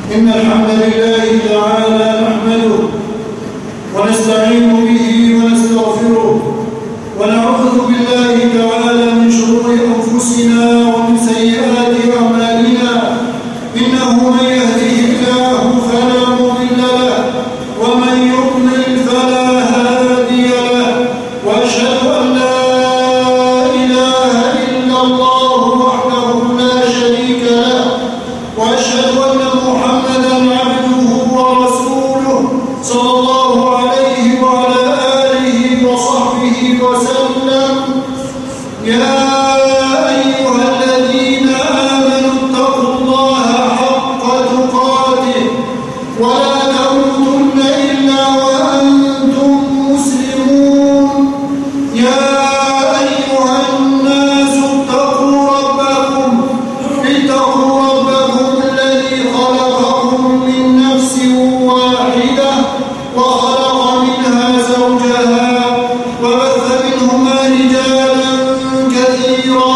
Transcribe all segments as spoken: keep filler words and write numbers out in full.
إن الحمد لله تعالى نحمده ونستعين به ونستغفره ونعوذ بالله تعالى من شرور أنفسنا ومن سيئات أعمالنا إنه من يهده الله فلا مضل له ومن يضلل فلا هادي له وأشهد أن لا إله إلا الله وحده لا شريك له وأشهد أن محمدا عبده ورسوله صلى الله عليه وعلى آله وصحبه وسلم. يا أيها الذين آمنوا اتقوا الله حق تقاته ولا تموتن إلا وأنتم مسلمون. يا أيها الناس اتقوا ربكم اتقوا ربكم الذي خلقكم من نفس واحدة وخلق منها زوجها وبث منهما رجالا كثيرا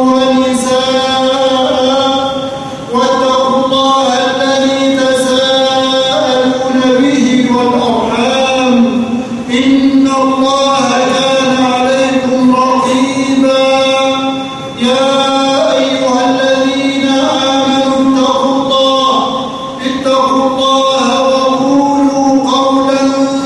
ونساء واتقوا الله الذي تساءلون به والأرحام إن الله كان عليكم رقيبا. يا أيها الذين آمنوا اتقوا الله اتقوا الله وقولوا قولا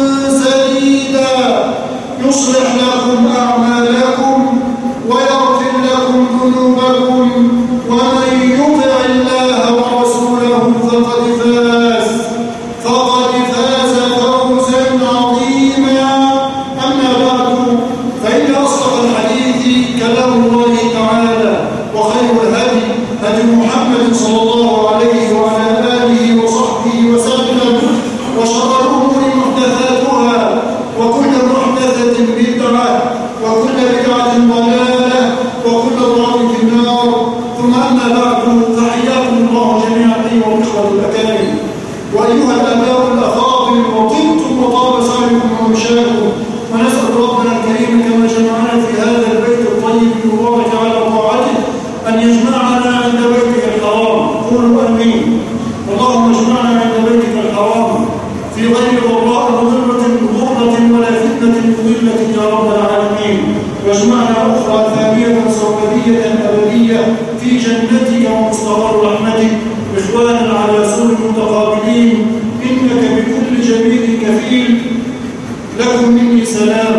سديدا يصلح لكم أعمالكم ويغفر لكم ذنوبكم ومن يطع الله ورسوله فقد فاز فقد فاز فوزا عظيما. أما بعد فإن أصدق الحديث كلام الله تعالى وخير الهدي هدي محمد صلى الله عليه وعلى آله وصحبه وسلم وشر الأمور محدثاتها وكل محدثة بدعة وكل بدعة ضلالة وكل ضلالة في النار. ثم أما بعد فحياكم الله جميعا أيها الإخوة الأكارم وأيها الآباء الأفاضل وطبتم وطاب سعيكم ومشاكم ونسأل ربنا الكريم كما جمعنا في هذا البيت الطيب المبارك على طاعته أن يجمعنا عند بيتك الحرام. قولوا آمين. اللهم اجمعنا عند بيتك الحرام في غير ضراء مضرة ضرة ولا فتنة مضلة يا رب العالمين، واجمعنا أخرى ثانية سرمدية أبدية في جنتك ومستقر رحمتك إخوانا على سرر متقابلين إنك بكل جميل كفيل. لكم مني سلام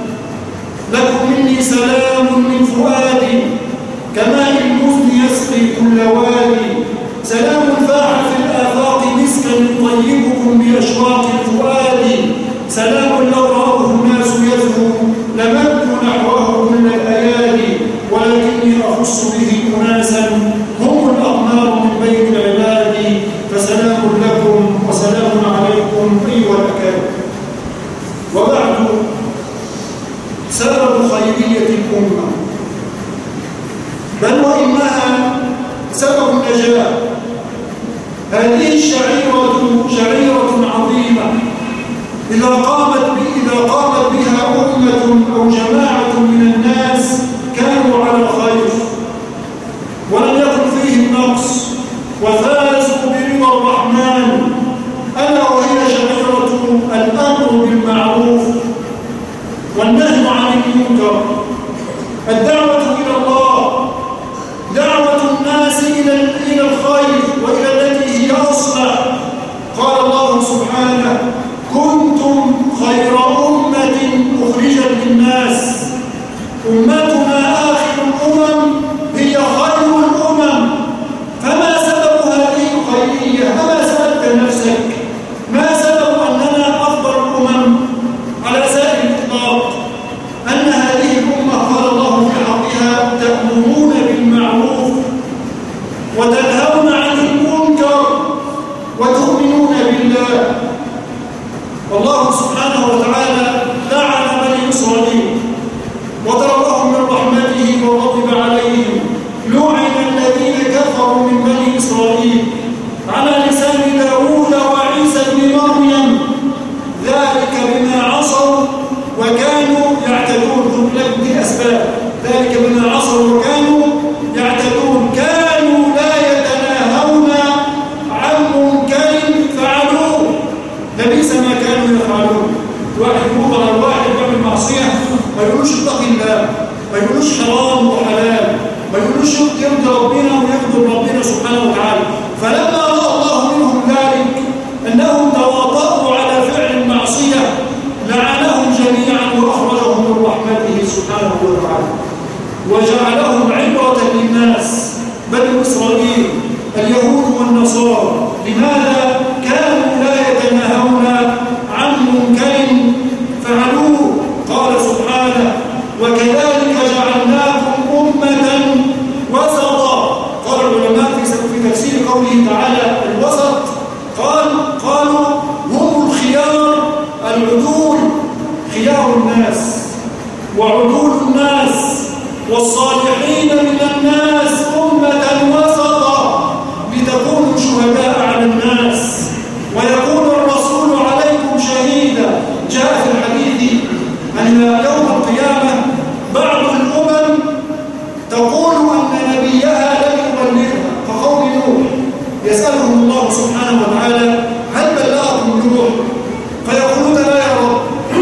لكم مني سلام من فؤادي كماء المزن يسقي كل وادي. سلام فاح في الآفاق مسكا يطيبكم بأشواق الفؤاد. سلام لو رأوه الناس يزهو لمدوا نحوه كل الأيادي ولكني أخص به أناسا هم الأقمار من بين العباد. فسلام لكم وسلام عليكم أيها الأكارم. وبعد سبب خيرية الأمة بل وإنها سبب النجاة. هذه الشعيرة شعيرة عظيمة إذا قامت إذا قامت بها أمة أو جماعة من الناس كانوا على الخير ولم يكن فيهم نقص وفازوا برضا الرحمن. ألا وهي شعيرة الأمر بالمعروف والنهي عن المنكر، الدعوة إلى الله، دعوة الناس إلى إلى الخير وإلى التي هي أصلح. قال الله سبحانه: كنتم خير أمة أخرجت للناس. أمتنا آخر الأمم هي خير الأمم. فما سبب هذه الخيرية؟ أما سألت نفسك ما سبب أننا أفضل الأمم على سائر الإطلاق؟ أن هذه الأمة قال الله في حقها: تأمرون بالمعروف وتنهون عن المنكر وتؤمنون بالله. والله سبحانه وتعالى لعن بني إسرائيل وضربهم من رحمته وغضب عليهم. لعن الذين كفروا من بني إسرائيل على لسان داوود وعيسى بن مريم، ذلك بما عصوا وكانوا يعتدون. ذو أسباب ذلك بما عصوا وكانوا يعتدون. كانوا لا يتناهون خيرة للناس بنو إسرائيل اليهود والنصارى. لماذا؟ كانوا لا يتناهون عن منكر فعلوه. قال سبحانه: وكذلك جعلناكم أمة وسطا. قال العلماء في تفسير قوله تعالى الوسط قال قالوا هم الخيار العدول، خيار الناس وعدول الناس والصالحين من الناس أمة وسطا لتكونوا شهداء على الناس ويكون الرسول عليكم شهيدا. جاء في الحديث أن يوم القيامة بعض الأمم تقول أن نبيها لم يبلغها، كقوم نوح يسألهم الله سبحانه وتعالى: هل بلغكم نوح؟ فيقولون: لا يا رب،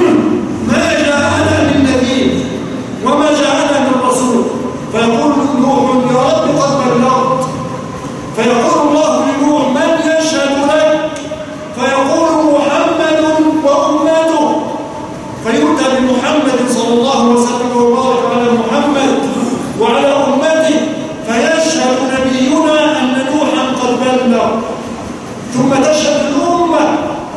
ما جاءنا من نذير وما جاءنا من رسول. فيقول نوح: يا رب قد بلغت. فيقول الله لنوح: من يشهد لك؟ فيقول: محمد وأمته. فيؤتى بمحمد صلى الله وسلم وبارك على محمد وعلى أمته، فيشهد نبينا أن نوحا قد بلغ. ثم تشهد الأمة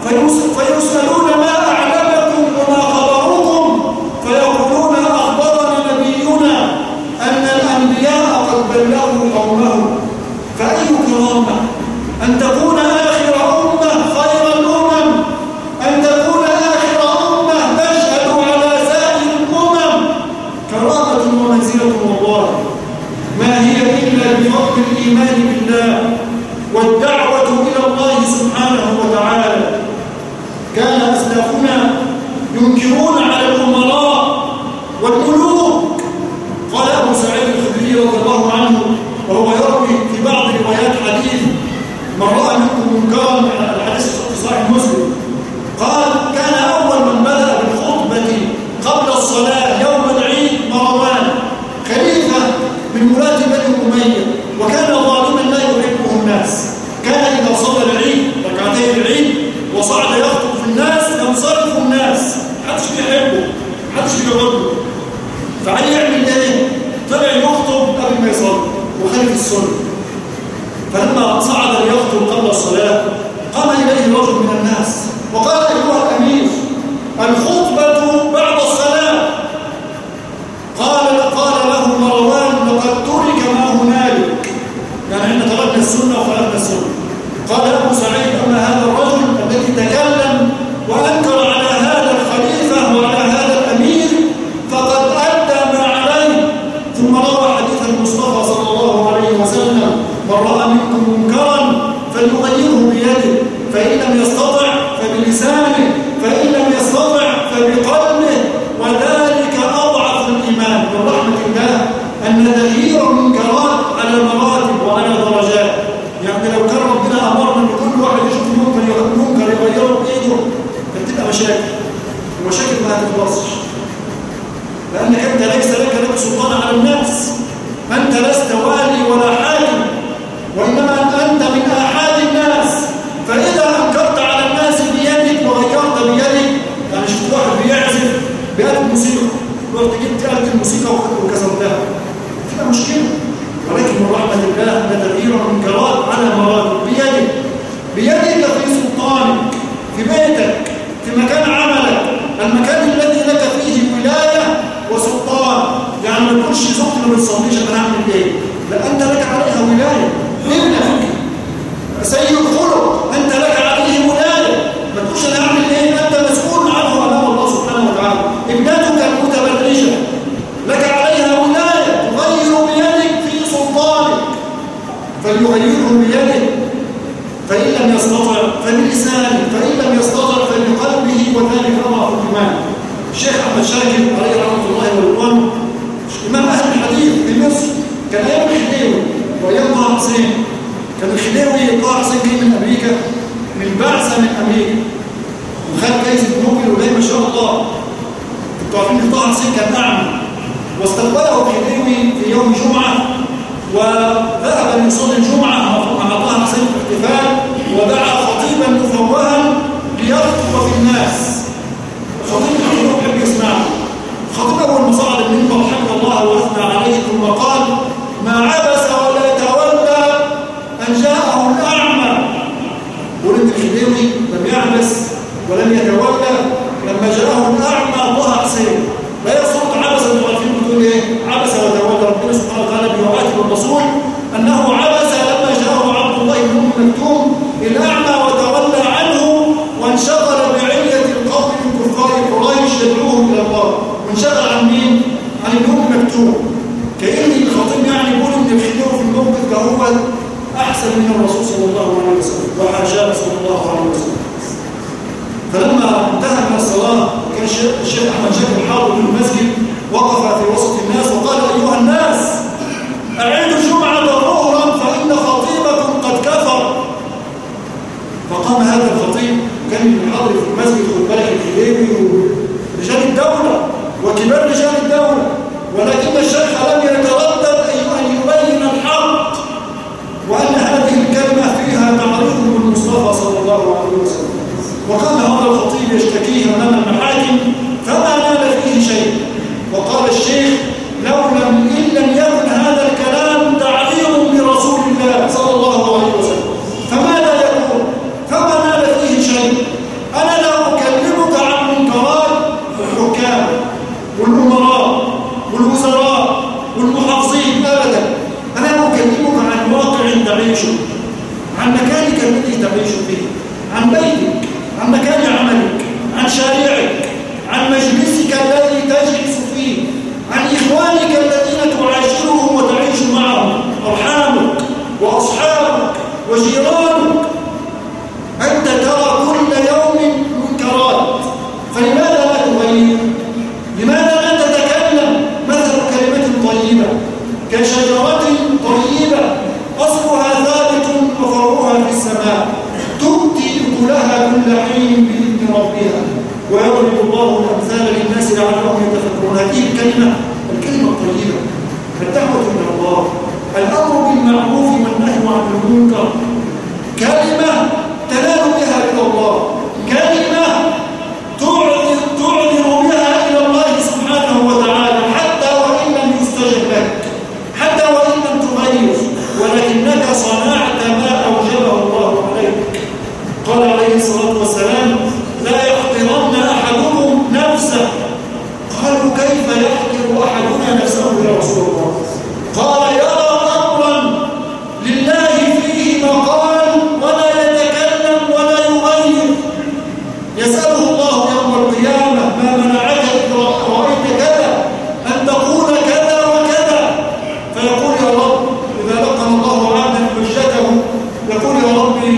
فيسألون: ما أعلمكم وما خبركم؟ فيقولون: أخبرنا نبينا أن الأنبياء قد بلغوا قومهم. فأي كرامة أن تكون آخر أمة خير الأمم، أن تكون آخر أمة تشهد على سائر الأمم. كرامة ومنزلة والله ما هي إلا بفضل الإيمان بالله والدعوة إلى الله سبحانه وتعالى. كان أسلافنا ينكرون على الأمراء والملوك. قال أبو سعيد الخدري رضي الله عنه وهو يروي في بعض روايات حديث: من رأى منكم منكرا، الحديث في صحيح مسلم، قال: كان أول من بدأ بالخطبة قبل الصلاة يوم العيد مروان، خليفة من ولاة بني أمية، وكان ظالما لا يحبه الناس. كان إذا صلى العيد ركعتي العيد وصعد يخطب في الناس ينصرف الناس، محدش بيحبه، محدش بيعبده. فعلي يعمل ايه؟ طلع يخطب قبل ما يصلي وخالف السنة. فلما صعد ليخطب قبل الصلاة قام إليه رجل من الناس وقال: أيها الأمير، الخطبة بعد الصلاة. قال قال له مروان: لقد ترك ما هنالك، يعني احنا تركنا السنة وخالفنا السنة. قال أبو سعيد: أما هذا الرجل الذي تكلم وأنكر على هذا الخليفة وعلى هذا الأمير فقد أدى ما عليه. ثم روى حديث المصطفى صلى الله عليه وسلم: من رأى منكم منكرا فليغيره بيده، فإن لم يستطع فبلسانه، فإن لم يستطع فبقلبه، وذلك أضعف الإيمان. من رحمة الله أن تغيير المنكرات على مراتب وعلى درجات. يعني لو كان ربنا أمرنا أن كل واحد يشوف منكر منكر يغيره بإيده فتبقى مشاكل، ومشاكل ما هتخلصش، لأنك أنت ليس لك لك سلطان على الناس، أنت لست والي ولا حاكم، وإنما أنت من آحاد الناس. فإذا أنكرت على الناس بيدك وغيرت بيدك، يعني شفت واحد بيعزف بآلة موسيقى ورحت جبت آلة الموسيقى وكسرتها، تبقى مشكلة. ولكن من رحمة الله أن تغيير المنكرات على مراتب بيدك، بيدك في سلطانك، في بيتك، في مكان عملك، المكان الذي لك فيه ولاية وسلطان. يعني ما تقولش زوجتي ما بتصليش أنا هعمل إيه؟ لا، أنت لك عليها ولاية. ابنك سيء الخلق أنت لك عليه ولاية، ما تقولش أنا هعمل إيه؟ أنت مسؤول عنه أمام الله سبحانه وتعالى. ابنتك المتبرجة لك عليها ولاية، تغير بيدك في سلطانك، فليغيره بيده، فإن لم يستطع فبلسانه، فإن لم يستطع فبقلبه، وذلك أضعف الإيمان. الشيخ أحمد شاكر عليه رحمة الله ورضوانه إمام أهل الحديث في مصر، كان أيام الخديوي وأيام طه حسين. كان الخديوي طه حسين جاي من أمريكا، من بعثة من أمريكا، وخد جايزة نوبل وجاي ما شاء الله. انتوا عارفين إن طه حسين كان أعمى، واستقبله الخديوي في يوم جمعة، وذهب ليصلي الجمعة مع طه حسين في احتفال، ودعا خطيبا مفوها ليخطب في الناس. خطيب الخطيب يحب يسمعه. خطيب أول ما صعد المنبر حمد الله وأثنى عليه، ثم قال: ما حاتم الرسول أنه عبس لما جاءه عبد الله بن أم مكتوم الأعمى وتولى عنه وانشغل بعلة القوم من كفار قريش يدعوهم إلى الله، وانشغل عن مين؟ عن ابن أم مكتوم. كأن الخطيب يعني يقول إن الخير في الموقف ده هو أحسن من الرسول صلى الله عليه وسلم وحاشاه صلى الله عليه وسلم. فلما انتهى من الصلاة كان الشيخ أحمد شاكر حاضر في المسجد وقف في وسط الناس وقال: أيها الناس، أعيدوا الجمعة ظهرا فإن خطيبكم قد كفر. فقام هذا الخطيب كان حاضر في المسجد خد بالك الحليبي ورجال الدولة وكبار رجال الدولة، ولكن الشيخ لم يتردد أن يبين الحق وأن هذه الكلمة فيها تعريض بالمصطفى صلى الله عليه وسلم. وكان هذا الخطيب يشتكيه أمام المحاكم فما نال فيه شيء. وقال الشيخ: لو لم إن لم يكن هذا الكلام تعليم برسول الله صلى الله عليه وسلم فماذا يكون؟ فما نال فيه شيء. أنا لا أكلمك عن منكرات الحكام والأمراء والوزراء والمحافظين أبدا، أنا أكلمك عن واقع تعيشه، عن مكانك الذي تعيش فيه، عن بيتك، عن مكان عملك، عن شارعك، عن مجلسك الذي تجلس فيه، عن إخوانك الذين تعاشرهم وتعيش معهم، أرحامك وأصحابك وجيرانك. أنت ترى كل يوم منكرات، فلماذا لا تغير؟ لماذا لا تتكلم؟ مثل كلمة طيبة كشجرة طيبة أصلها ثابت وفرعها في السماء تؤتي أكلها كل حين بإذن ربها ويضرب الله الأمثال للناس لعلهم يتفكرون. هذه الكلمة الكلمة الطيبة، الدعوة إلى الله، الأمر بالمعروف والنهي عن المنكر، كلمة تنال بها إلى الله، كلمة تعذر تعذر بها إلى الله سبحانه وتعالى حتى وإن لم يستجب لك، حتى وإن لم تغير، ولكنك صنعت ما أوجبه الله عليك. قال عليه الصلاة والسلام: لا يحقرن أحدكم نفسه. قالوا: كيف يحقر أحدنا نفسه يا رسول الله؟ قال: يرى أمرا لله فيه مقال ولا يتكلم ولا يغير، يسأله الله يوم القيامة: ما منعك إذ رأيت كذا أن تقول كذا وكذا؟ فيقول: يا رب، إذا لقى الله عبدا حجته يقول: يا ربي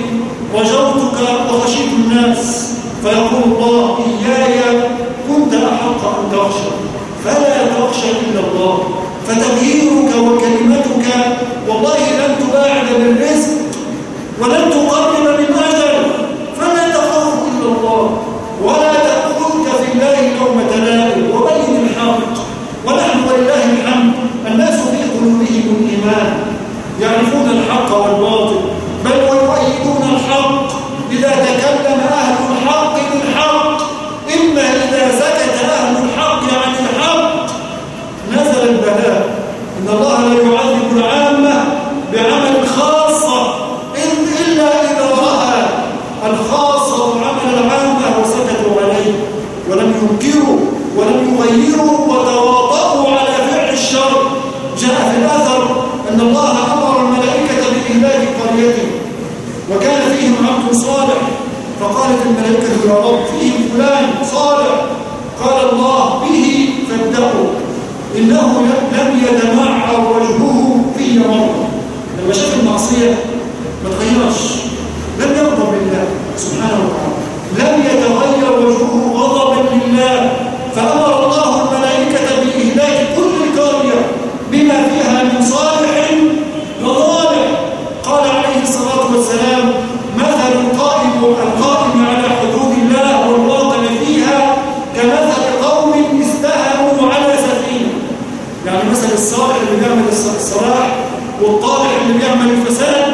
رجوتك وخشيت الناس، فيقول الله: إياي كنت أحق أن تخشى، فلا تخشى إلا الله. فتغييرك وكلمتك والله لن تباعد بالرزق ولن تقرب من أجل، فلا تخاف إلا الله ولا تأخذك في الله لومة لائم، وبين الحق. ونحن ولله الحمد الناس في قلوبهم الإيمان، يعرفون الحق والباطل، بل ويؤيدون الحق إذا تكلم أهل الحق بالحق. إما إذا سكت أهل الحق عن الحق نزل البلاء. إن الله لا يعذب العامة بعمل خاصة إلا إذا رأى الخاصة عمل العامة وسكتوا عليه ولم ينكروا ولم يغيروا وتواطؤوا على فعل الشر. جاء في الأثر أن الله أمر الملائكة بإهلاك قريته وكان فيهم عبد صالح، فقالت الملائكة: يا رب، فيهم فلان صالح. قال الله: به فابدأوا، إنه لم يتمعر وجهه في مرة. لما شاف المعصية ما تغيرش، لم يغضب لله سبحانه وتعالى، لم يتغير وجهه غضبا لله، فأمر الله الملائكة بإهلاك كل القرية بما فيها من صالح وظالم. قال عليه الصلاة والسلام: مثل القائم القائم على حدود الله والواقع فيها كمثل قوم استهموا على سفينة. يعني مثل الصالح اللي بيعمل الصلاح والطالح اللي بيعمل الفساد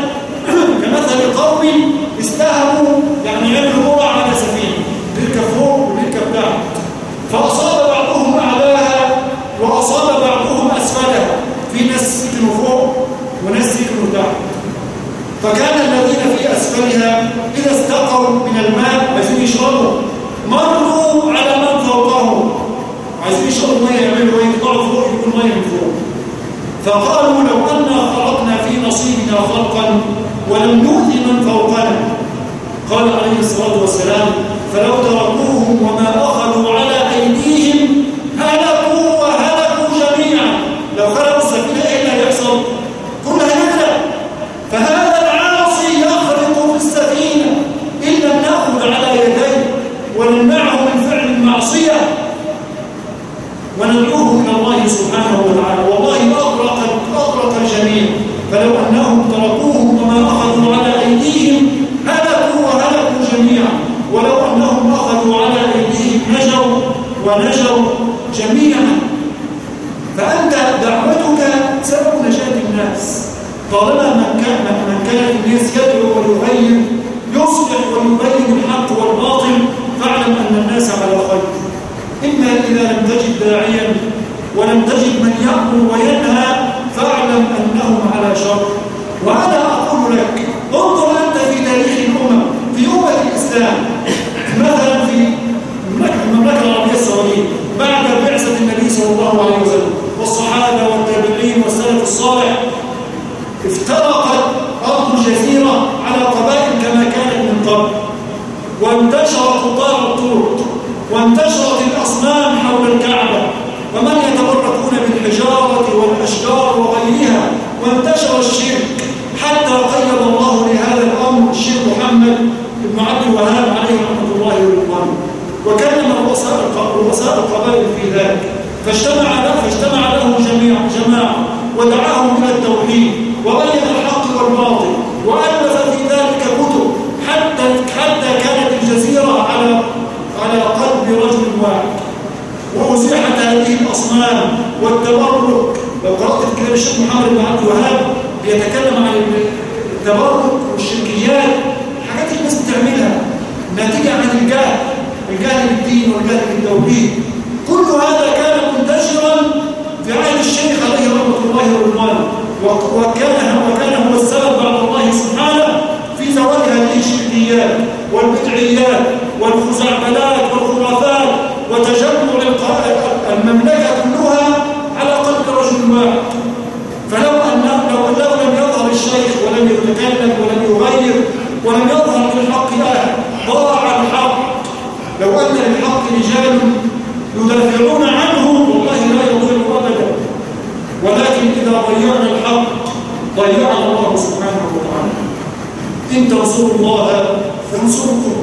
كمثل قوم استهموا، يعني عملوا قرع على سفينة، بيركب فوق وبيركب تحت، فأصاب بعضهم أعلاها وأصاب بعضهم أسفلها. في ناس سكنوا فوق وناس سكنوا تحت، فكان الذين في أسفلها إذا استقوا من الماء عايزين يشربوا مروا على من فوقهم، عايزين يشربوا مية، يعملوا ايه؟ يطلعوا فوق يكون مية من فوق، فقالوا لو أنا خلقنا في نصيبنا خلقا ولم نؤذي من فوقنا. قال عليه الصلاة والسلام فلو تركوهم وما أخذوا على أيديهم هلكوا وهلكوا جميعا. لو خلقوا السفينة إيه اللي هيحصل؟ كلها يغرق. فهذا العاصي يخرق في السفينة إن لم نأخذ على يديه ونمنعه من فعل المعصية وندعوه إلى الله سبحانه وتعالى. والله أغرق أغرق الجميع. فلو أنهم تركوهم وما أخذوا على أيديهم هلكوا وهلكوا جميعا، ولو أنهم أخذوا على أيديهم نجوا ونجوا جميعا. فأنت دعوتك سبب نجاة الناس. طالما من كان من كان الناس يدعو ويغير يصلح ويبين الحق والباطل فاعلم أن الناس على خير. إما إذا لم تجد داعيا ولم تجد من يأمر وينهى فاعلم أنهم على شر. وأنا أقول لك انظر أنت في تاريخ الأمم في أمة الإسلام، مثلا في المملكة العربية السعودية بعد بعثة النبي صلى الله عليه وسلم والصحابة والتابعين والسلف الصالح افترقت أرض الجزيرة على قبائل كما كانت من قبل، وانتشرت قطاع الطرق وانتشرت الأصنام حول الكعبة ومن يتبركون بالحجارة والأشجار وغيرها، وانتشر الشرك حتى قيد الله لهذا الأمر الشيخ محمد بن عبد الوهاب عليه رحمة الله ورضوانه، وكلم رؤساء القبائل في ذلك فاجتمع له فاجتمع له جميع جماعة ودعاهم إلى التوحيد وبين الحق والباطل وألف في ذلك كتب حتى حتى كانت الجزيرة على على قلب رجل واحد، وأزيحت هذه الأصنام والتبرك. لو قرأت في كتاب الشيخ محمد بن عبد الوهاب بيتكلم عن التبرك والشركيات، حاجات الناس بتعملها ناتجة عن الجهل، الجهل بالدين والجهل بالتوحيد. كل هذا كان منتشرا في عهد الشيخ عليه رحمة الله ورضوانه، وكان وكان هو السبب بعد الله سبحانه في زوال هذه الشركيات والبدعيات والخزعبلات والخرافات وتجمع المملكة كلها على قلب رجل واحد. فلو أن لو لم يظهر الشيخ ولم يتكلم ولم يغير ولم يظهر للحق أهل ضاع الحق. لو أن للحق رجال يدافعون عنه والله لا يضل أبدا، ولكن إذا ضيعنا الحق ضيعنا الله سبحانه وتعالى. إن تنصروا الله ينصركم،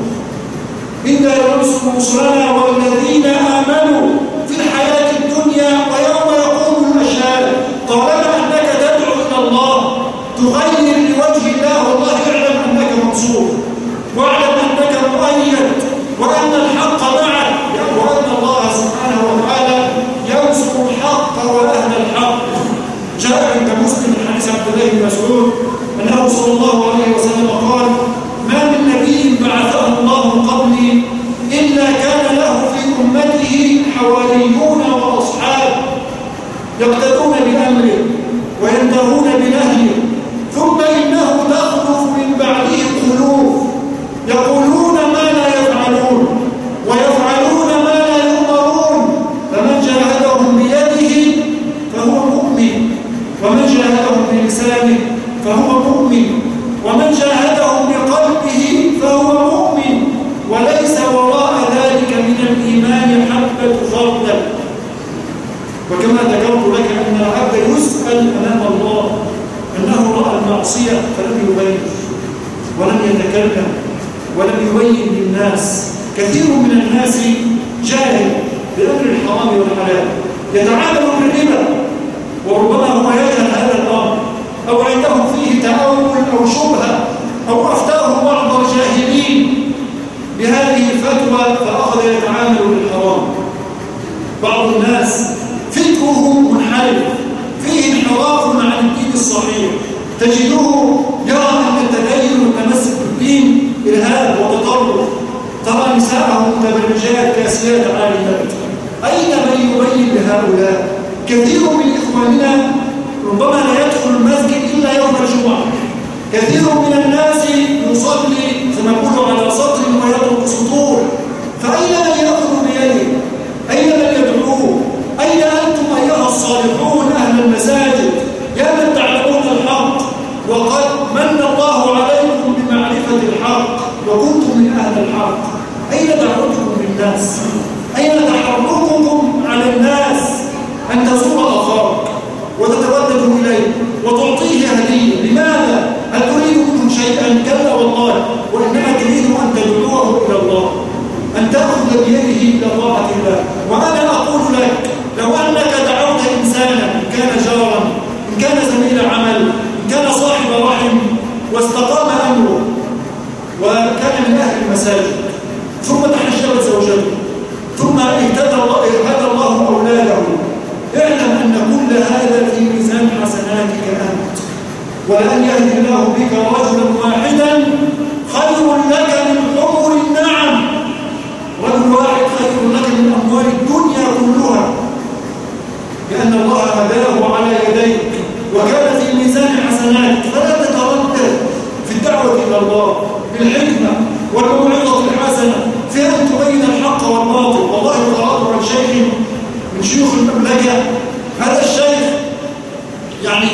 إنا ينصر رسلنا والذين آمنوا في الحياة الدنيا ويوم يقوم الأشهاد. طالما أنك تدعو إلى الله تغير لوجه الله والله اعلم أنك منصور، واعلم أنك مؤيد، وأن الحق معك، وأن الله سبحانه وتعالى ينصر الحق وأهل الحق. جاء عند مسلم من حديث عبد الله بن مسعود أنه صلى الله عليه وسلم قال: ما من نبي بعثه الله قبلي إلا كان له في أمته حواريون وأصحاب يقتدون بأمره وينتهون بنهيه، ثم إنه تخلف من بعده خلوف يقولون ما لا يفعلون ويفعلون ما لا يؤمرون، فمن جاهدهم بيده فهو مؤمن، ومن جاهدهم بلسانه فهو مؤمن، ومن جاهدهم بقلبه فهو مؤمن، وليس وراء ذلك من الإيمان حبة خردل. وكما ذكرت لك أن العبد يسأل أمام الله أنه رأى المعصية فلم يبين ولم يتكلم ولم يبين للناس. كثير من الناس جاهل بأمر الحرام والحلال، يتعامل بالربا وربما هو يجهل هذا الأمر أو عنده فيه تأول أو شبهة أو أفتاه بعض الجاهلين بهذه الفتوى فأخذ يتعامل بالحرام. بعض الناس فكره منحرف فيه انحراف عن الدين الصحيح، تجده يرى أن التدين والتمسك بالدين إرهاب وتطرف. ترى نساءه متبرجات كاسيات عاريات. أين من يبين لهؤلاء؟ كثير من إخواننا ربما لا يدخل المسجد إلا يوم الجمعة. كثير من الناس يصلي سنقول على سطر ويترك سطور. فأين من يأخذ بيده؟ أين من يدعوه؟ أين أنتم أيها الصالحون أهل المساجد الحق؟ أين دعوتكم للناس؟ أين تحرككم على الناس أن تزور أخاك وتتودد إليه وتعطيه هدية؟ لماذا؟ هل تريد منه شيئا؟ كلا والله، وإنما تريد أن تدعوه إلى الله، أن تأخذ بيده إلى طاعة الله. وأنا أقول لك لو أنك دعوت إنسانا، إن كان جارا، إن كان زميل عمل، إن كان صاحب رحم، واستقام أمره وكان من أهل المساجد، ثم تحجبت زوجته، ثم اهتدى الله, اهتدى الله أولاده، اعلم أن كل هذا في ميزان حسناتك أنت، ولأن يهدي الله بك رجلا واحدا خير لك من حمر النعم. رجل واحد خير لك من أموال الدنيا كلها، لأن الله هداه على يديك وكان في ميزان حسناتك. فلا تتردد في الدعوة إلى الله بالحكمة والموعظة الحسنة، في أن تبين الحق والباطل. والله قرأت عن شيخ من شيوخ المملكة، هذا الشيخ يعني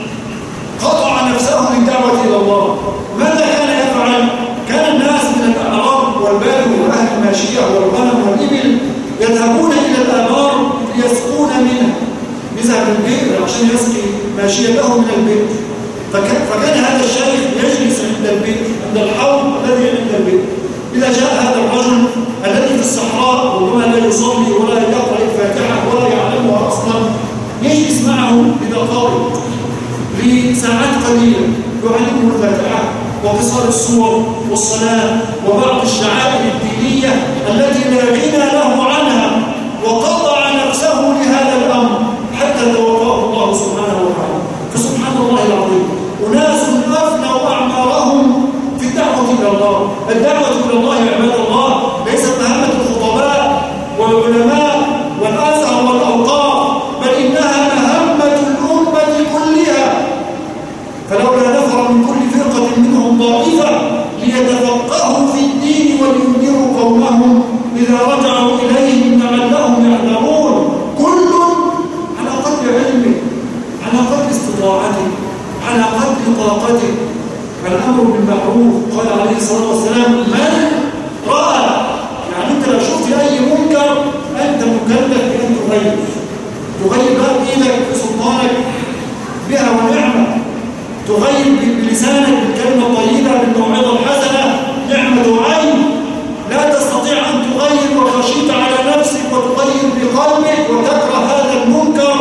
قطع نفسه للدعوة إلى الله. ماذا كان يفعل؟ كان الناس من الأعراب والبدو وأهل الماشية والغنم والإبل يذهبون إلى الآبار ليسقون منها، يذهب البئر عشان يسقي ماشيته من البئر. فكان, فكان هذا الشيخ يجلس عند البئر، عند الحوض الذي عند البئر. إذا جاء هذا الرجل الذي في الصحراء ربما لا يصلي ولا يقرأ الفاتحة ولا يعلمها أصلا، يجلس معه بدقائق لساعات قليلة يعلمه الفاتحة وقصار السور والصلاة وبعض الشعائر الدينية التي لا غنى له عنها، وقطع نفسه لهذا الأمر حتى توفاه الله سبحانه وتعالى. فسبحان الله العظيم، أناس أفنوا أعمارهم في الدعوة إلى الله. الدعوة إلى الله يا عباد الله ليست مهمة الخطباء والعلماء والأزهر والأوقاف، بل إنها مهمة الأمة كلها. فلولا نفر من كل فرقة منهم طائفة ليتفقهوا في الدين ولينذروا قومهم إذا رجعوا إليهم لعلهم يحذرون. كل على قدر علمه، على قدر استطاعته، على قدر طاقته. الأمر بالمعروف، قال عليه الصلاة والسلام من رأى، يعني أنت لو شفت أي منكر أنت مكلف بأن تغير تغير بقى بإيدك بسلطانك بها ونعمة، تغير بلسانك بالكلمة الطيبة بالموعظة الحسنة، نعمة عين. لا تستطيع أن تغير وخشيت على نفسك وتغير بقلبك وتكره هذا المنكر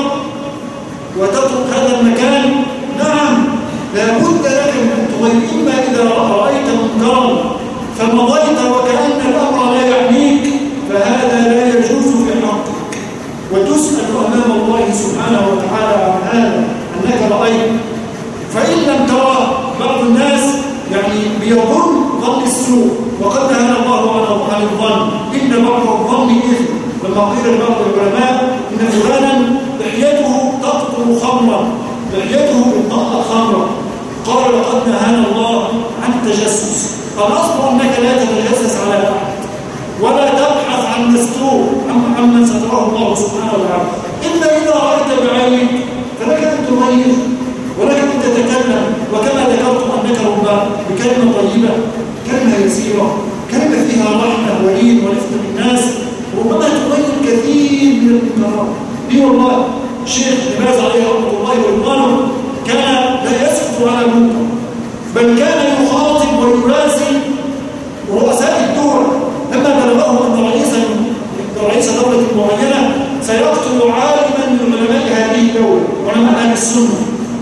وتترك هذا المكان. نعم، لابد لك من أن تغير، إما إذا رأيت منكرا فمضيت وكأن الأمر لا يعنيك، فهذا لا يجوز في حقك، وتسأل أمام الله سبحانه وتعالى عن هذا أنك رأيت. فإن لم ترى، بعض الناس يعني بيظن ظن السوء، وقد نهى الله عن الظن، إن بعض الظن إثم. لما قيل لبعض العلماء إن فلانا لحيته تقطر خمرا، لحيته انطلق خمرا، قال لقد نهانا الله عن التجسس. الأصل أنك لا تتجسس على أحد ولا تبحث عن مستور عمن ستره الله سبحانه وتعالى، إلا إذا رأيت بعينك فلك أن تغير ولك أن تتكلم. وكما ذكرت أنك ربما بكلمة طيبة، كلمة يسيرة، كلمة فيها رحمة ولين ورفق بالناس، ربما تغير كثير من المنكرات. لي والله الشيخ ابن باز عليه رحمة الله ورضوانه كان لا يسكت على المنكر، بل كان يخاطب ويراسل رؤساء الدول. لما بلغه أن رئيس رئيس دولة معينة سيقتل عالما من علماء هذه الدولة، علماء أهل السنة،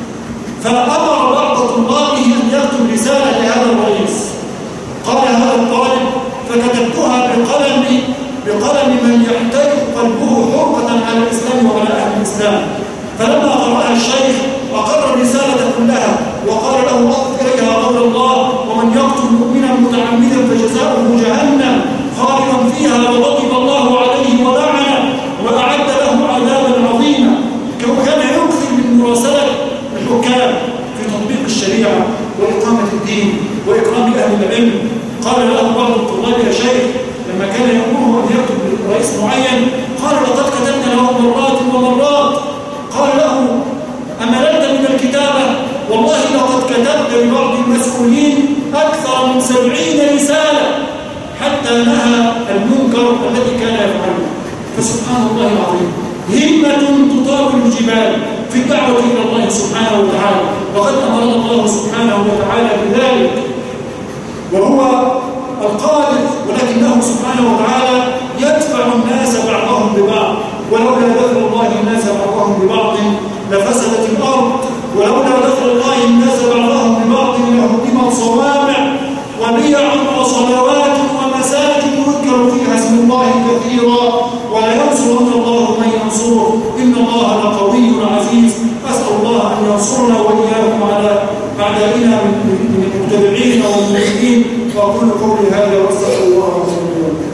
فأمر بعض طلابه أن يكتب رسالة لهذا الرئيس. قال هذا الطالب فكتبتها بقلم بقلم من يحترق قلبه حرقة على الإسلام وعلى أهل الإسلام. فلما قرأها الشيخ أقر الرسالة كلها وقال له أضف إليها قول الله ومن يقتل مؤمنا متعمدا فجزاؤه جهنم خالدا فيها وغضب الله عليه ولعنه وأعد له عذابا عظيما. كان يكثر من مراسلة الحكام في تطبيق الشريعة وإقامة الدين وإكرام أهل العلم. قال له بعض الطلاب يا شيخ لما كان يأمره أن يكتب لرئيس معين، قال لقد كتبنا له مرات ومرات. قال له أمللت من الكتابة؟ والله لقد كتبت لبعض المسؤولين أكثر من سبعين رسالة حتى نهى المنكر الذي كان يفعله. فسبحان الله العظيم، همة تطاول الجبال في الدعوة إلى الله سبحانه وتعالى، وقد أمرنا الله سبحانه وتعالى بذلك وهو القادر، ولكنه سبحانه وتعالى يدفع الناس بعضهم ببعض. ولولا دفع الله الناس بعضهم ببعض لفسدت الأرض، ولولا دفع الله الناس بعضهم ببعض لهدمت صوامع وبيع وصلوات ومساجد يذكر فيها اسم الله كثيرا ولينصرن الله من ينصره إن الله لقوي عزيز. أسأل الله أن ينصرنا وإياكم على أعدائنا من المتبعين والمؤمنين. وأقول قولي هذا وأستغفر الله وأتوب إليه.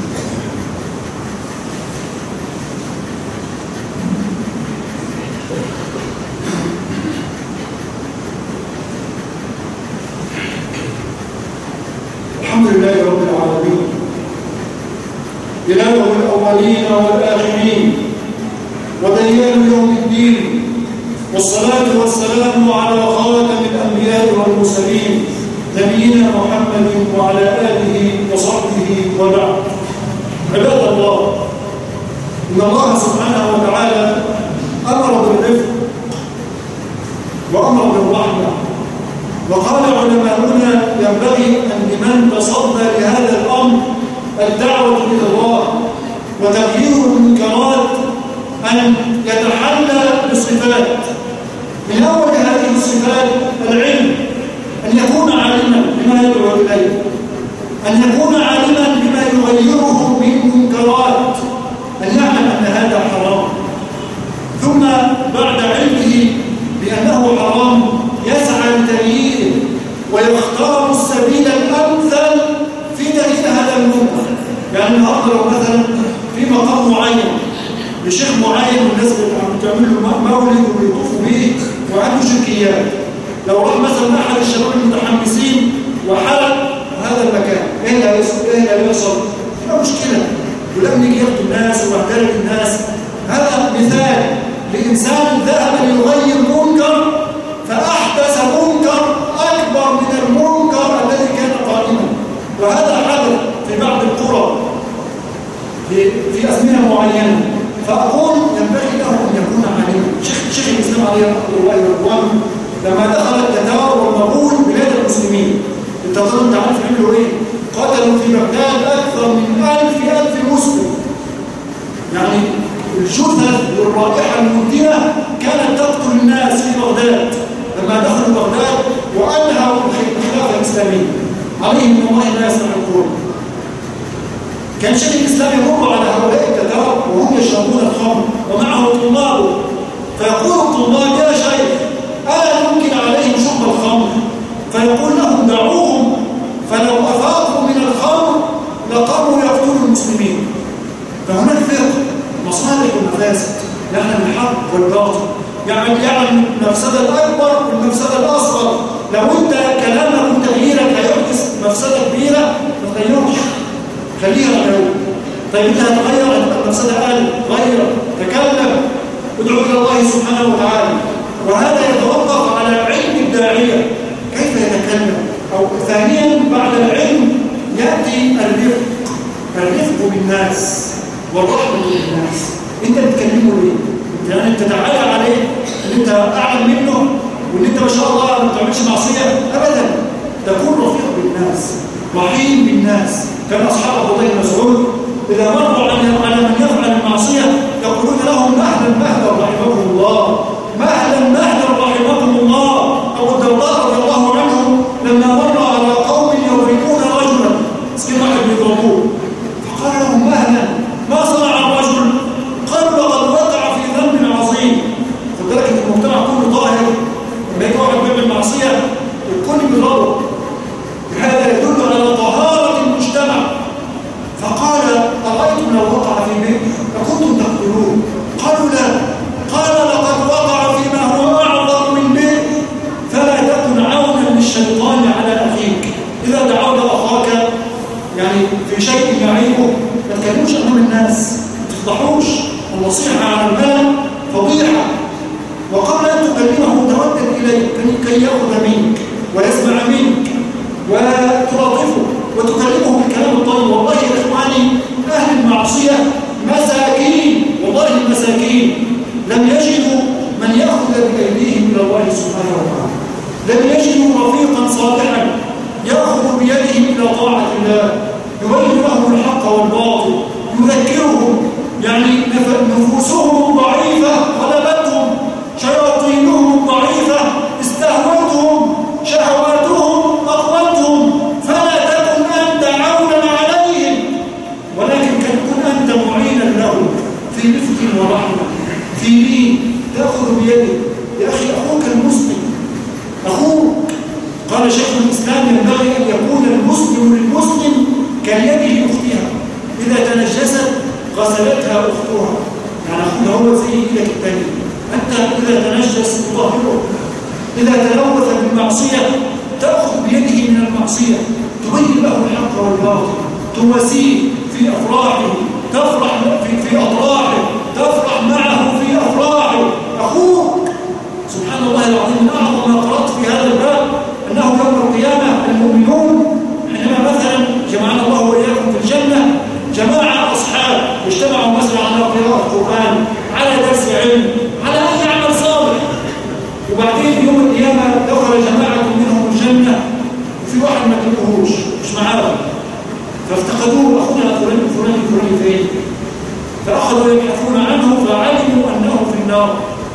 الحمد لله رب العالمين، إله الأولين والآخرين وديان يوم الدين، والصلاة والسلام على خاتم الأنبياء والمرسلين نبينا محمد وعلى آله وصحبه وبعد. عباد الله، إن الله سبحانه وتعالى أمر بالرفق وأمر بالرحمة، وقال علماؤنا ينبغي أن لمن تصدى لهذا الأمر الدعوة إلى الله وتغيير المنكرات أن يتحلى بصفات. من أول هذه الصفات العلم، أن يكون عالما بما يدعو إليه، أن يكون عالما بما يغيره من منكرات، أن يعلم أن هذا حرام، ثم بعد علمه بأنه حرام يسعى لتغييره ويختار السبيل الأمثل في تغيير هذا المنكر. يعني أقرأ مثلا في مقام معين لشيخ معين والناس بتعمل له مولد ويطوفوا به وعنده شركيات، لو راح مثلا أحد الشباب المتحمسين وحرق هذا المكان، إيه اللي هيحصل؟ إيه اللي هيحصل؟ لا مشكلة، ولم يجي ياخد الناس وبهدلة الناس. هذا مثال لإنسان ذهب ليغير منكر فأحدث منكر أكبر من المنكر الذي كان قائما. وهذا حدث في بعض القرى في أزمنة معينة. فأقول ينبغي له أن يكون عالما. شيخ الإسلام عليه رحمة الله ورضوانه لما دخل التتار والمغول بلاد المسلمين، التتار أنت عارف يعملوا إيه؟ قتلوا في بغداد أكثر من ألف ألف مسلم. يعني الجثث والرائحة المنتنة كانت تقتل الناس في بغداد لما دخلوا بغداد وأنهوا الخلافة الإسلامية. عليهم من الله لا يسمع القول. كان شيخ الإسلام يمر على هؤلاء التتار وهم يشربون الخمر ومعه طلابه، فيقول الطلاب: يا شيخ، ألا يمكن عليهم شرب الخمر؟ فيقول لهم: دعوهم، فلو أفاقوا من الخمر لقاموا يقتلوا المسلمين. فهناك فرق مصالح ومفاسد، يعني الحق والباطل، يعني يعني المفسدة الأكبر والمفسدة الأصغر. لو أنت كلامك وتغييرك هيحدث مفسدة كبيرة ما تغيرش، خليها الأول. طيب أنت هتغير، هتبقى المفسدة أقل، غير، تكلم، ادعو إلى الله سبحانه وتعالى. وهذا يتوقف على علم الداعية كيف يتكلم. أو ثانيا بعد العلم يأتي الرفق، الرفق بالناس والرحمة بالناس. أنت بتكلمه ليه؟ يعني أنت تعالى عليه أن أنت أعلم منه وأن أنت ما شاء الله ما بتعملش معصية أبدا. تكون رفيق بالناس، رحيم بالناس. كان أصحاب عبد الله بن مسعود إذا مروا على من يفعل المعصية يقولون لهم: مهلا مهلا رحمكم الله، مهلا مهلا رحمكم الله. أبو الدرداء رضي الله عنه لما مر على قوم يضربون رجلا مسكين واحد بيضربوه، فقال لهم: مهلا، ما صنع الرجل؟ قالوا: لقد وقع في ذنب عظيم. خد بالك ان المجتمع كله طاهر، لما يجي واحد بيعمل معصيه الكل بيضربه. هذا يدل على طهاره المجتمع. فقال: ارايتم لو وقع في بئر اكنتم تقتلون؟ قالوا: لا. قال: لقد وقع فيما هو اعظم من بئر، فلا تكن عونا للشيطان على اخيك. اذا دعوت اخاك يعني في شيء يعيبه ما تكلموش امام الناس، ما تفضحوش. النصيحه على المال فضيحه. وقبل ان تكلمه تودد اليه كي ياخذ منك ويسمع منك وتلاطفه وتكلمه بالكلام الطيب. المعصية مساكين، والله المساكين لم يجدوا من يأخذ بأيديهم إلى الله سبحانه وتعالى، لم يجدوا رفيقا صالحا يأخذ بيدهم إلى طاعة الله، يبين لهم الحق والباطل، يذكرهم، يعني نفوسهم ضعيفة غلبتهم، شياطينهم ضعيفة استهوتهم، شهواتهم أقوتهم، فلا تكن أنت عونا عليهم، ولكن كن أنت معينا لهم في رفق ورحمة، في لين، تأخذ بيده. يا أخي أخوك المسلم أخوك، قال شيخ الإسلام ينبغي أن يكون المسلم للمسلم كاليد لأختها، إذا تنجست غسلتها أختها، يعني أخوها هو زي إيدك الثاني، أنت إذا تنجس تطهره، إذا تلوث بالمعصية تأخذ بيده من المعصية، تبين له الحق والباطل، تواسيه في أفراحه، تفرح في, في أطراحه، تفرح معه في أفراحه. أخوك سبحان الله العظيم، من أعظم ما قرأت في هذا الباب أنه يوم القيامة المؤمنون حينما مثلا جمعنا الله وإياكم في الجنة جماعة أصحاب اجتمعوا مثلا على قراءة القرآن، على درس علم، على أي عمل صالح، وبعدين يوم القيامة دخل جماعة منهم الجنة وفي واحد ما تلقوهوش مش معاهم، فافتقدوه، أخونا فلان فلان فلان فين؟ فأخذوا يبحثون عنه فعلموا أنه في النار،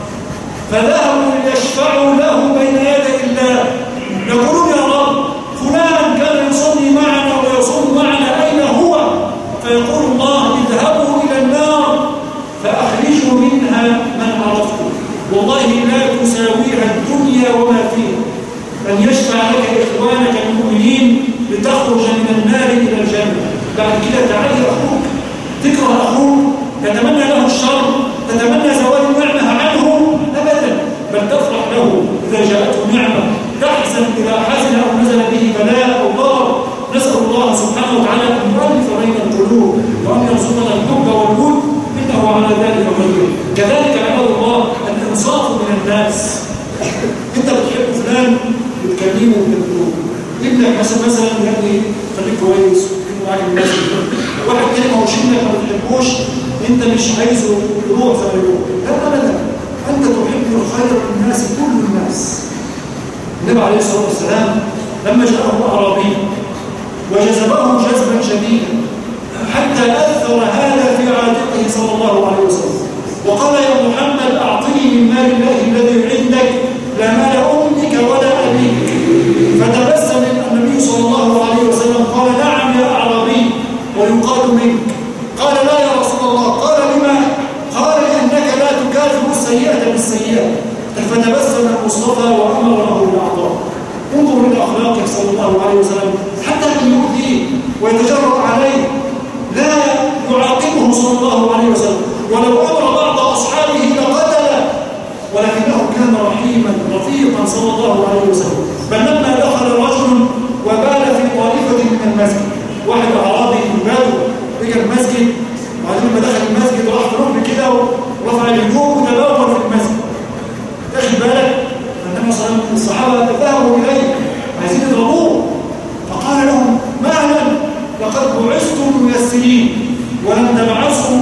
فذهبوا ليشفعوا له بين يدي الله، يقولون يا رب فلان كان يصلي معنا ويصوم معنا، أين هو؟ فيقول الله اذهبوا إلى النار فأخرجوا منها من عرفته، والله لا تساويها الدنيا وما فيها، أن يشفع لك إخوانك المؤمنين لتخرج من النار إلى الجنة. بعد كده تعالي أخوك، تكره أخوك، تتمنى له الشر، تتمنى زوال النعمة عنه؟ أبدا، بل تفرح له إذا جاءته نعمة، تحزن إذا حزن أو نزل به بلاء أو ضار. نسأل الله سبحانه وتعالى أن يؤلف بين القلوب وأن يرزقنا الحب والود، إنه على ذلك قدير. كذلك عباد الله الإنصاف من الناس، أنت بتحب فلان بتكلمه وبتقول ابنك مثلا مثلا يعني خليك كويس وكلمه معاك الناس، واحد كلمه وشيلك ما بتحبوش، انت مش عايزه يروح زي ما يروح، لا ابدا، انت تحب الخير للناس، كل الناس. النبي عليه الصلاه والسلام لما جاءه اعرابي وجذبه جذبا شديدا حتى اثر هذا في عاتقه صلى الله عليه وسلم، وقال يا محمد اعطني من مال الله الذي عندك لا مال امك ولا ابيك. فتبسم النبي صلى الله عليه وسلم قال نعم يا اعرابي ويقال منك. قال لا يا رسول الله. قال لما؟ قال لانك لا تكافئ السيئه بالسيئه. فتبسم المصطفى وامره بالاعطاء. انظر الى اخلاقه صلى الله عليه وسلم، حتى من يؤذيه ويتجرأ عليه لا يعاقبه صلى الله عليه وسلم، ولو امر بعض اصحابه لقتله، ولكنه كان رحيما رفيقا صلى الله عليه وسلم. بل لما دخل رجل وبال في طائفه من المسجد، واحد اعرابي يباله رجع المسجد، وبعدين لما دخل المسجد راح في ركن كده ورفع الهدوم وتبول في المسجد. تاخد بالك؟ النبي صلى الله عليه وسلم الصحابه ذهبوا اليه عايزين يضربوه، فقال لهم مهلا لقد بعثتم ميسرين ولم تبعثوا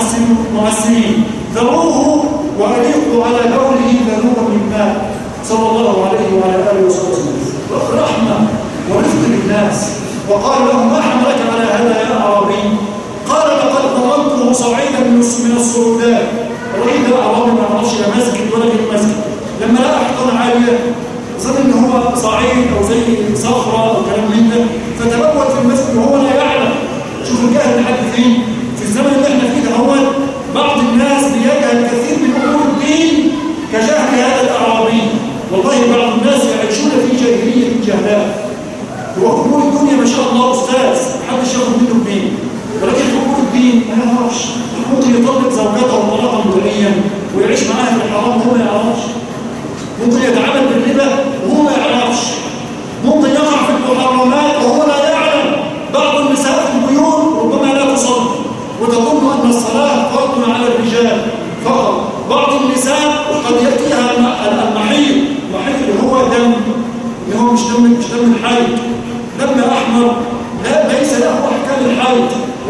معسرين، ذروه وأليقوا على بوله ذنوبا من ماء صلى الله عليه وعلى آله وسلم. رحمة ورفق للناس. وقال لهم ما حملك على هذا يا أعرابي؟ قال لقد ضربته صعيدا من الصعودات. الرجل ده أعرابي ما عرفش لا مسجد ولا غير مسجد، لما لقى حيطان عالية ظن ان هو صعيد او زي صخره او كلام من ده، فتبول في المسجد وهو لا يعلم. شوف الجهل لحد فين في الزمن اللي احنا فيه ده. هو بعض الناس بيجهل كثير من امور الدين كجهل هذا الاعرابي. والله بعض الناس يعيشون في جاهليه جهلاء، هو امور الدنيا ما شاء الله استاذ محدش ياخد منه الدين، ولكن في امور الدين ما يعرفش. ممكن يطلق زوجته طلاقا مدنيا ويعيش معاها في الحرام وهو ما يعرفش. ممكن يتعامل بالربا وهو ما يعرفش. ممكن يقع في المحرمات وهو لا يعلم. بعض النساء في البيوت ربما لا تصلي وتظن ان الصلاه فرض على الرجال فقط. بعض النساء قد ياتيها المحيض، المحيض اللي هو دم، اللي هو مش دم مش دم الحيض، دم احمر لا ليس له احكام الحيض،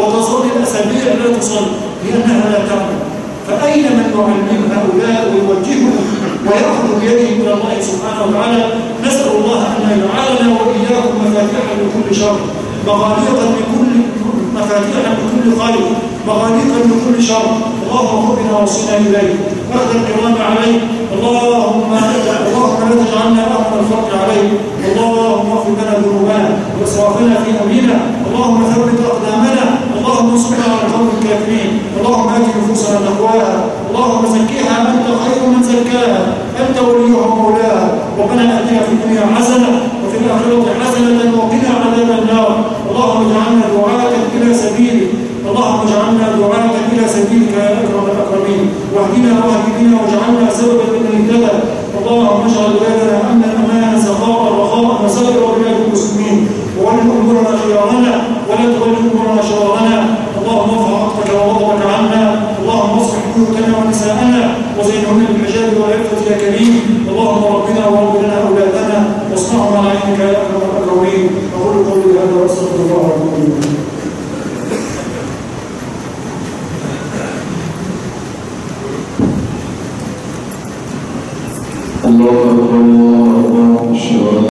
وتظل الأسابيع لا تصلي لأنها لا تعلم. فأين من يعلم هؤلاء ويوجههم ويأخذ بيدهم إلى الله سبحانه وتعالى؟ نسأل الله أن يجعلنا وإياكم مفاتيحا لكل شر، مغاليقا لكل مفاتيحا لكل خير، مغاليقا لكل شر. اللهم خذ بنا وصلنا إليك واخذ الكرام عليك. اللهم اللهم لا تجعلنا أهل الفقر عليك. اللهم اغفر لنا ذنوبنا وإسرافنا في أمرنا. اللهم ثبت أقدامنا. اللهم انصرنا على القوم الكافرين. اللهم آت نفوسنا تقواها. اللهم زكيها أنت خير من زكاها، أنت وليها ومولاها. ربنا آتنا في الدنيا حسنة وفي الآخرة حسنة وقنا عذاب النار. اللهم اجعلنا دعاة إلى سبيلك. اللهم اجعلنا دعاة إلى سبيلك يا أكرم الأكرمين، واهدنا واهد بنا واجعلنا سببا لمن اهتدى. اللهم اجعل بلادنا أمنا أمانا سخاء رخاء وسائر بلاد المسلمين، وول أمورنا خيارنا ولا تول أمورنا شرارنا. اللهم ارفع مقتك وغضبك عنا. اللهم اصلح بيوتنا ونساءنا وزينهن بالحجاب والعفة يا كريم. اللهم ربنا ورب لنا أولادنا واصنعهم على عينك يا أكرم الأكرمين. أقول قولي هذا وأستغفر الله لكم. الله أكبر الله أكبر.